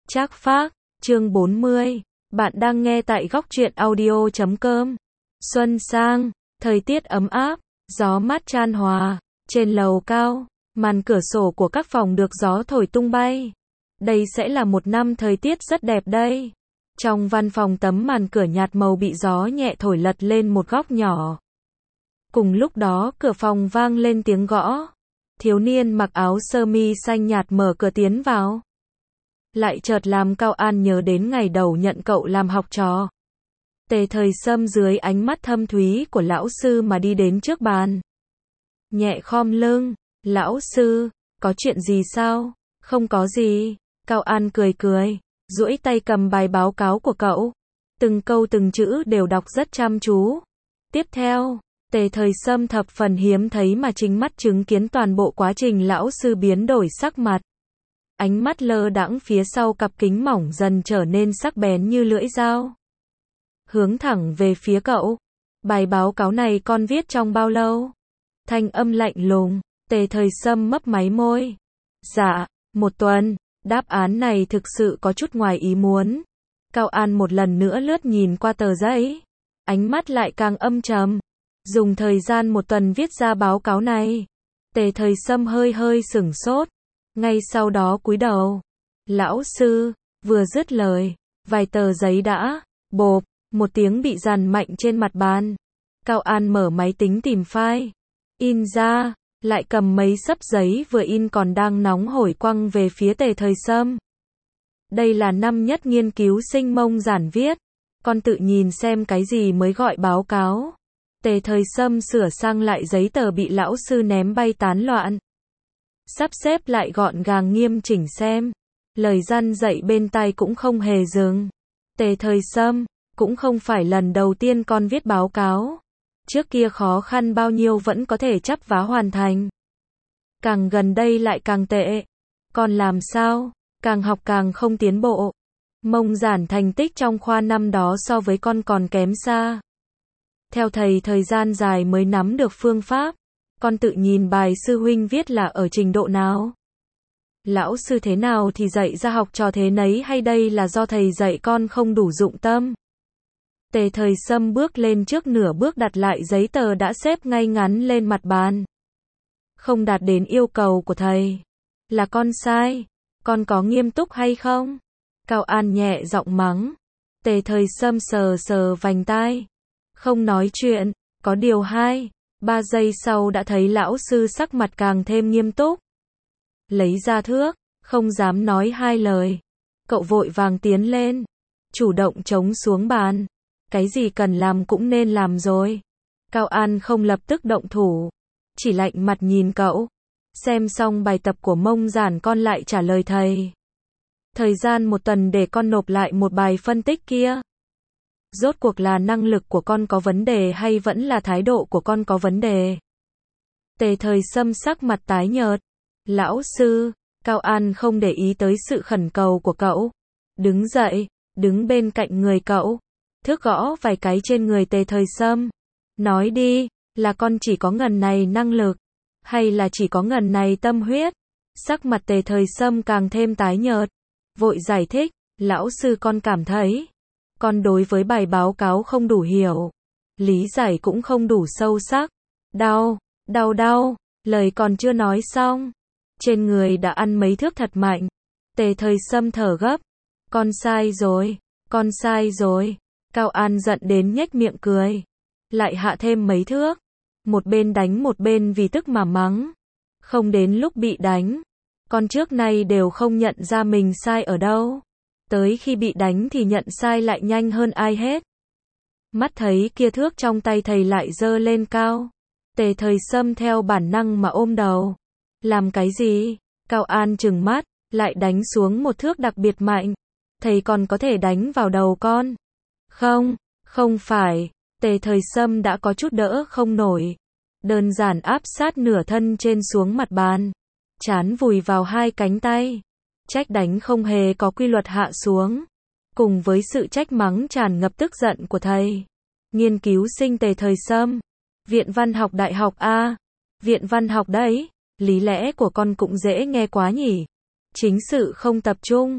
Trác Phác, chương 40. Bạn đang nghe tại góc truyện audio.com. Xuân sang, thời tiết ấm áp, gió mát chan hòa. Trên lầu cao, màn cửa sổ của các phòng được gió thổi tung bay. Đây sẽ là một năm thời tiết rất đẹp đây. Trong văn phòng tấm màn cửa nhạt màu bị gió nhẹ thổi lật lên một góc nhỏ. Cùng lúc đó cửa phòng vang lên tiếng gõ. Thiếu niên mặc áo sơ mi xanh nhạt mở cửa tiến vào. Lại chợt làm Cao An nhớ đến ngày đầu nhận cậu làm học trò. Tề Thời Sâm dưới ánh mắt thâm thúy của lão sư mà đi đến trước bàn. Nhẹ khom lưng, lão sư, có chuyện gì sao? Không có gì. Cao An cười cười, duỗi tay cầm bài báo cáo của cậu. Từng câu từng chữ đều đọc rất chăm chú. Tiếp theo, Tề Thời Sâm thập phần hiếm thấy mà chính mắt chứng kiến toàn bộ quá trình lão sư biến đổi sắc mặt. Ánh mắt lơ đãng phía sau cặp kính mỏng dần trở nên sắc bén như lưỡi dao. Hướng thẳng về phía cậu. Bài báo cáo này con viết trong bao lâu? Thanh âm lạnh lùng, Tề Thời Sâm mấp máy môi. Dạ, 1 tuần. Đáp án này thực sự có chút ngoài ý muốn. Cao An một lần nữa lướt nhìn qua tờ giấy. Ánh mắt lại càng âm trầm. Dùng thời gian 1 tuần viết ra báo cáo này. Tề Thời Sâm hơi sửng sốt. Ngay sau đó cúi đầu. Lão sư, vừa dứt lời, vài tờ giấy đã, bộp, một tiếng bị dàn mạnh trên mặt bàn. Cao An mở máy tính tìm file. In ra, lại cầm mấy xấp giấy vừa in còn đang nóng hổi quăng về phía Tề Thời Sâm. Đây là năm nhất nghiên cứu sinh Mông Giản viết. Con tự nhìn xem cái gì mới gọi báo cáo. Tề Thời Sâm sửa sang lại giấy tờ bị lão sư ném bay tán loạn. Sắp xếp lại gọn gàng nghiêm chỉnh xem. Lời răn dạy bên tai cũng không hề dừng. Tề Thời Sâm, cũng không phải lần đầu tiên con viết báo cáo. Trước kia khó khăn bao nhiêu vẫn có thể chắp vá hoàn thành. Càng gần đây lại càng tệ. Con làm sao? Càng học càng không tiến bộ. Mông Giản thành tích trong khoa năm đó so với con còn kém xa. Theo thầy thời gian dài mới nắm được phương pháp. Con tự nhìn bài sư huynh viết là ở trình độ nào? Lão sư thế nào thì dạy ra học trò thế nấy hay đây là do thầy dạy con không đủ dụng tâm? Tề Thời Sâm bước lên trước nửa bước đặt lại giấy tờ đã xếp ngay ngắn lên mặt bàn. Không đạt đến yêu cầu của thầy. Là con sai. Con có nghiêm túc hay không? Cao An nhẹ giọng mắng. Tề Thời Sâm sờ vành tai. Không nói chuyện. Có điều 2-3 giây sau đã thấy lão sư sắc mặt càng thêm nghiêm túc. Lấy ra thước, không dám nói 2 lời. Cậu vội vàng tiến lên. Chủ động chống xuống bàn. Cái gì cần làm cũng nên làm rồi. Cao An không lập tức động thủ. Chỉ lạnh mặt nhìn cậu. Xem xong bài tập của Mông Giản con lại trả lời thầy. Thời gian 1 tuần để con nộp lại một bài phân tích kia. Rốt cuộc là năng lực của con có vấn đề hay vẫn là thái độ của con có vấn đề? Tề Thời Sâm sắc mặt tái nhợt. Lão sư, Cao An không để ý tới sự khẩn cầu của cậu. Đứng dậy, đứng bên cạnh người cậu. Thước gõ vài cái trên người Tề Thời Sâm. Nói đi, là con chỉ có ngần này năng lực, hay là chỉ có ngần này tâm huyết? Sắc mặt Tề Thời Sâm càng thêm tái nhợt. Vội giải thích, lão sư con cảm thấy. Con đối với bài báo cáo không đủ hiểu. Lý giải cũng không đủ sâu sắc. Đau, lời còn chưa nói xong. Trên người đã ăn mấy thước thật mạnh. Tề Thời Sâm thở gấp. Con sai rồi. Cao An giận đến nhếch miệng cười. Lại hạ thêm mấy thước. Một bên đánh một bên vì tức mà mắng. Không đến lúc bị đánh. Con trước nay đều không nhận ra mình sai ở đâu. Tới khi bị đánh thì nhận sai lại nhanh hơn ai hết. Mắt thấy kia thước trong tay thầy lại giơ lên cao. Tề Thời Sâm theo bản năng mà ôm đầu. Làm cái gì? Cao An trừng mắt, lại đánh xuống một thước đặc biệt mạnh. Thầy còn có thể đánh vào đầu con. Không phải. Tề Thời Sâm đã có chút đỡ không nổi. Đơn giản áp sát nửa thân trên xuống mặt bàn. Trán vùi vào 2 cánh tay. Trách đánh không hề có quy luật hạ xuống. Cùng với sự trách mắng tràn ngập tức giận của thầy. Nghiên cứu sinh Tề Thời Sâm. Viện Văn học Đại học A. Viện Văn học đấy. Lý lẽ của con cũng dễ nghe quá nhỉ. Chính sự không tập trung.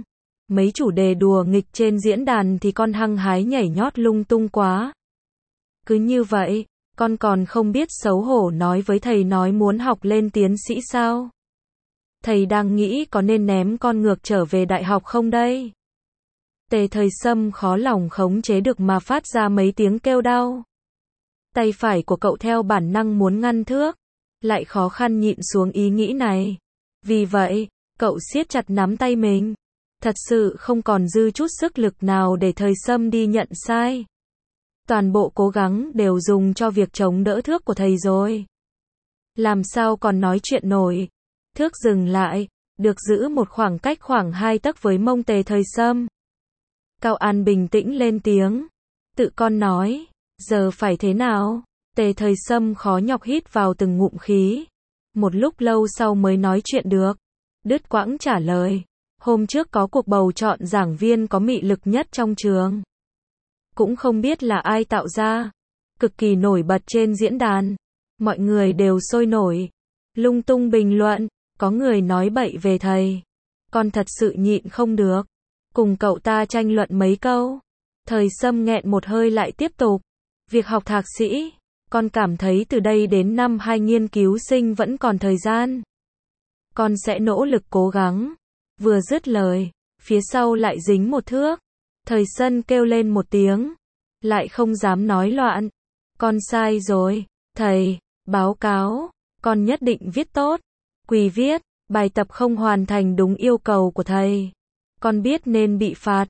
Mấy chủ đề đùa nghịch trên diễn đàn thì con hăng hái nhảy nhót lung tung quá. Cứ như vậy, con còn không biết xấu hổ nói với thầy nói muốn học lên tiến sĩ sao? Thầy đang nghĩ có nên ném con ngược trở về đại học không đây? Tề Thời Sâm khó lòng khống chế được mà phát ra mấy tiếng kêu đau. Tay phải của cậu theo bản năng muốn ngăn thước, lại khó khăn nhịn xuống ý nghĩ này. Vì vậy, cậu siết chặt nắm tay mình. Thật sự không còn dư chút sức lực nào để Thời Sâm đi nhận sai. Toàn bộ cố gắng đều dùng cho việc chống đỡ thước của thầy rồi. Làm sao còn nói chuyện nổi. Thước dừng lại, được giữ một khoảng cách khoảng 2 tấc với mông Tề Thời Sâm. Cao An bình tĩnh lên tiếng. Tự con nói, giờ phải thế nào? Tề Thời Sâm khó nhọc hít vào từng ngụm khí. Một lúc lâu sau mới nói chuyện được. Đứt quãng trả lời. Hôm trước có cuộc bầu chọn giảng viên có mị lực nhất trong trường. Cũng không biết là ai tạo ra. Cực kỳ nổi bật trên diễn đàn. Mọi người đều sôi nổi. Lung tung bình luận. Có người nói bậy về thầy. Con thật sự nhịn không được. Cùng cậu ta tranh luận mấy câu. Thời Sâm nghẹn một hơi lại tiếp tục. Việc học thạc sĩ, con cảm thấy từ đây đến năm 2 nghiên cứu sinh vẫn còn thời gian. Con sẽ nỗ lực cố gắng. Vừa dứt lời, phía sau lại dính một thước. Thời Sâm kêu lên một tiếng. Lại không dám nói loạn. Con sai rồi, thầy, báo cáo, con nhất định viết tốt. Quỳ viết, bài tập không hoàn thành đúng yêu cầu của thầy. Con biết nên bị phạt.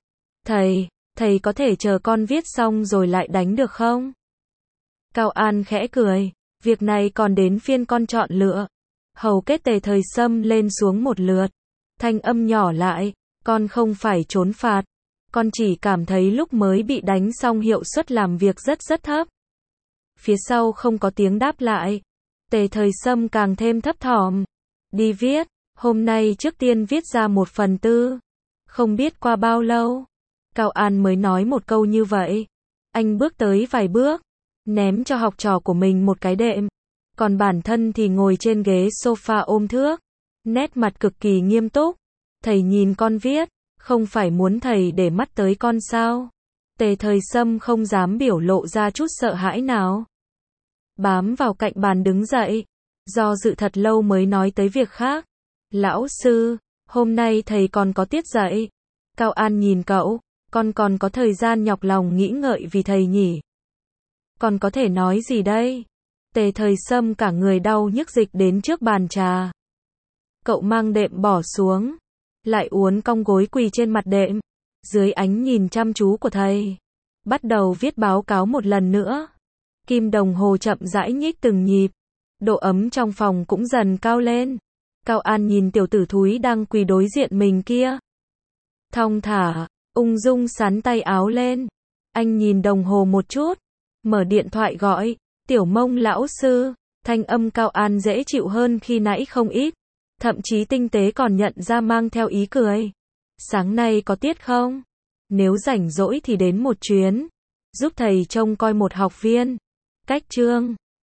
Thầy có thể chờ con viết xong rồi lại đánh được không? Cao An khẽ cười, việc này còn đến phiên con chọn lựa. Hầu kết Tề Thời Sâm lên xuống một lượt. Thanh âm nhỏ lại, con không phải trốn phạt. Con chỉ cảm thấy lúc mới bị đánh xong hiệu suất làm việc rất thấp. Phía sau không có tiếng đáp lại. Tề Thời Sâm càng thêm thấp thỏm. Đi viết, hôm nay trước tiên viết ra 1/4. Không biết qua bao lâu, Cao An mới nói một câu như vậy. Anh bước tới vài bước, ném cho học trò của mình một cái đệm. Còn bản thân thì ngồi trên ghế sofa ôm thước. Nét mặt cực kỳ nghiêm túc. Thầy nhìn con viết, không phải muốn thầy để mắt tới con sao? Tề Thời Sâm không dám biểu lộ ra chút sợ hãi nào. Bám vào cạnh bàn đứng dậy. Do dự thật lâu mới nói tới việc khác. Lão sư, hôm nay thầy còn có tiết dạy. Cao An nhìn cậu, con còn có thời gian nhọc lòng nghĩ ngợi vì thầy nhỉ? Con có thể nói gì đây? Tề Thời Sâm cả người đau nhức dịch đến trước bàn trà. Cậu mang đệm bỏ xuống, lại uốn cong gối quỳ trên mặt đệm, dưới ánh nhìn chăm chú của thầy. Bắt đầu viết báo cáo một lần nữa. Kim đồng hồ chậm rãi nhích từng nhịp. Độ ấm trong phòng cũng dần cao lên. Cao An nhìn tiểu tử thúi đang quỳ đối diện mình kia. Thong thả, ung dung xắn tay áo lên. Anh nhìn đồng hồ một chút. Mở điện thoại gọi. Tiểu Mông lão sư. Thanh âm Cao An dễ chịu hơn khi nãy không ít. Thậm chí tinh tế còn nhận ra mang theo ý cười. Sáng nay có tiết không? Nếu rảnh rỗi thì đến một chuyến. Giúp thầy trông coi một học viên. Cách chương